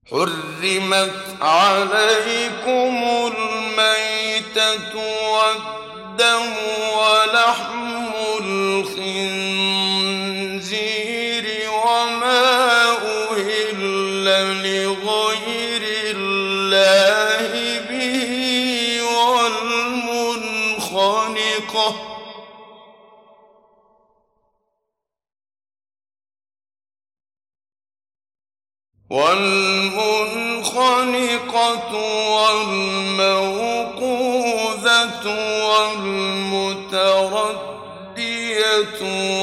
حرمت عليكم الميتة والدم ولحم الخنزير وما أهل لغير الله به والمنخنقة والموقوذة والمتردية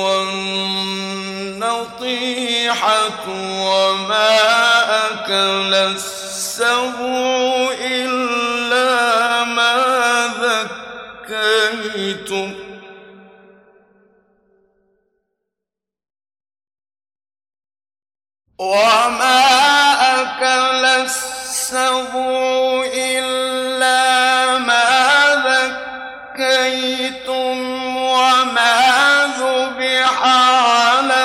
والنطيحة وما أكل السبع إلا ما ذكيتم وما ذبح على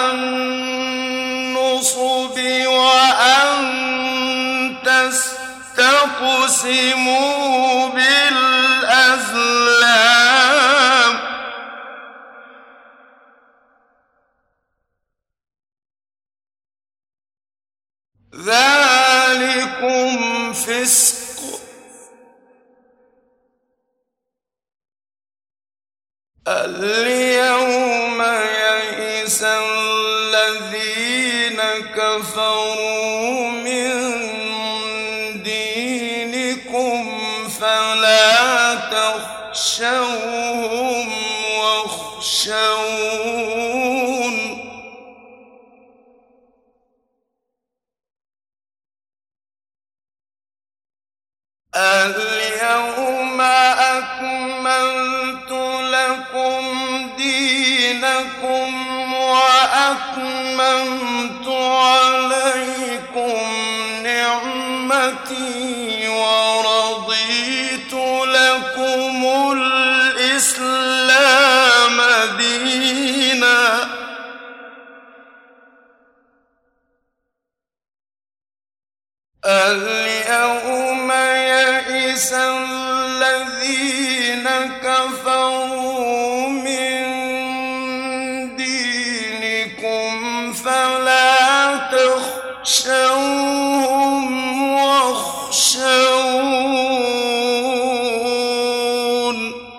النصب وأن تستقسموا بالأزلام ذلكم فسق. اليوم يئس الذين كفروا من دينكم فلا تخشوهم واخشون اليوم أكملت لكم دينكم وأتممت عليكم نعمتي ورضيت لكم الإسلام دينا. اليوم يئس الذين كفروا من دينكم فلا تخشوهم واخشون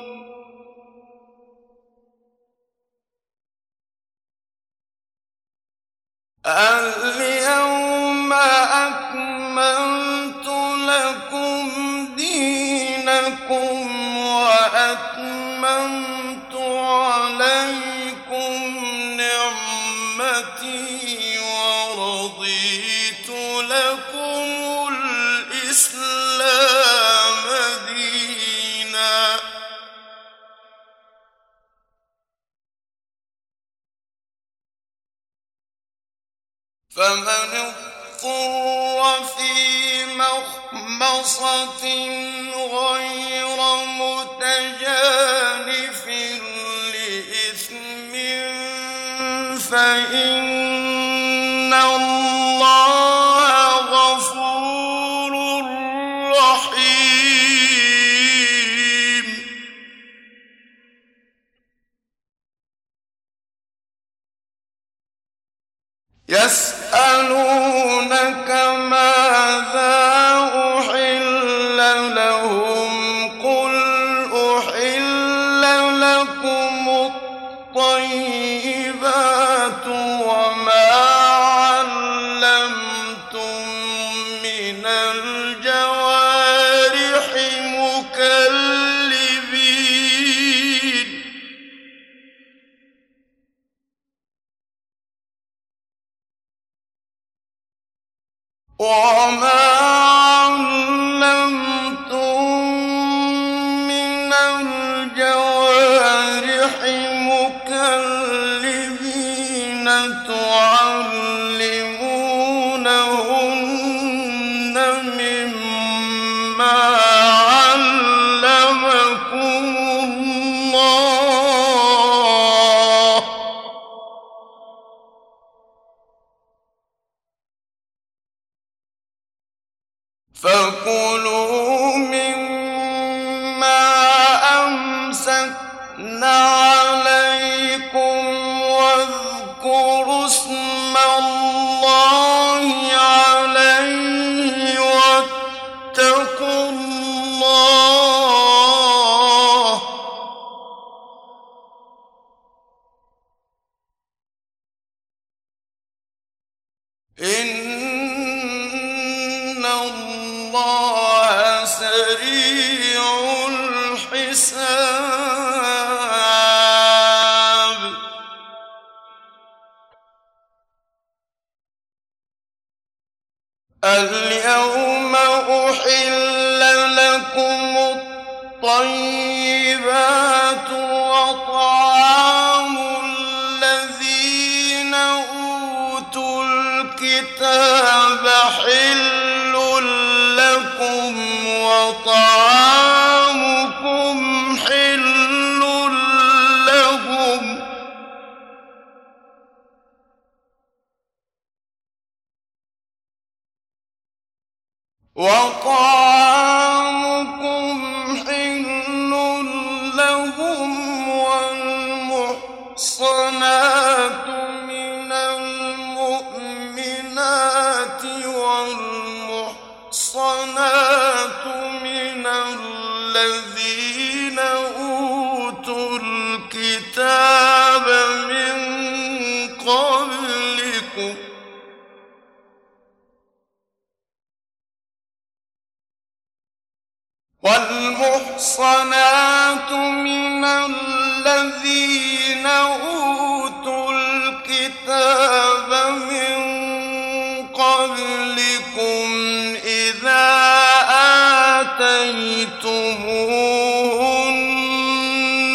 اليوم أكملت لكم دينكم وأتممت عليكم نعمتي ورضيت لكم الإسلام دينا. فمن اضطر في مخمصة غير متجانف لإثم فإن الله غفور رحيم. يسألونك ماذا أحل لهم قل أحل لكم الطيبات وما علمتم من الجوارح مكلبين وما علمتم من الجوارح مكلبين تعلمونهن مما علمكم الله فكلوا مما أمسكنا عليكم واذكروا اسم الله عليه واتقوا الله إن الله سريع الحساب اليوم أحل لكم الطيبات وطعام الذين أوتوا الكتاب حل لكم وطعامكم حل لهم والمحصنات من المؤمنات والمحصنات من الذين أوتوا الكتاب من قبلكم والمحصنات من الذين أوتوا الكتاب من قبلكم إذا آتيتموهن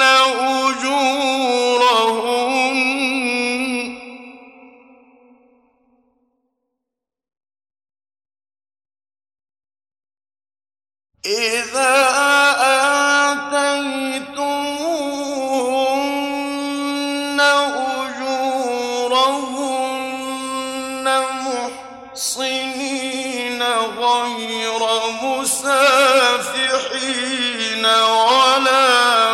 أجورهن محصنين غير مسافحين ولا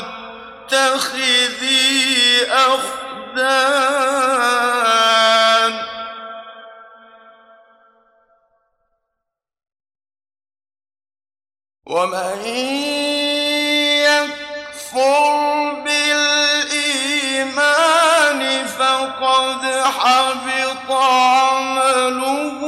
متخذي أخدان ومن يكفر بالإيمان فقد حبط عمله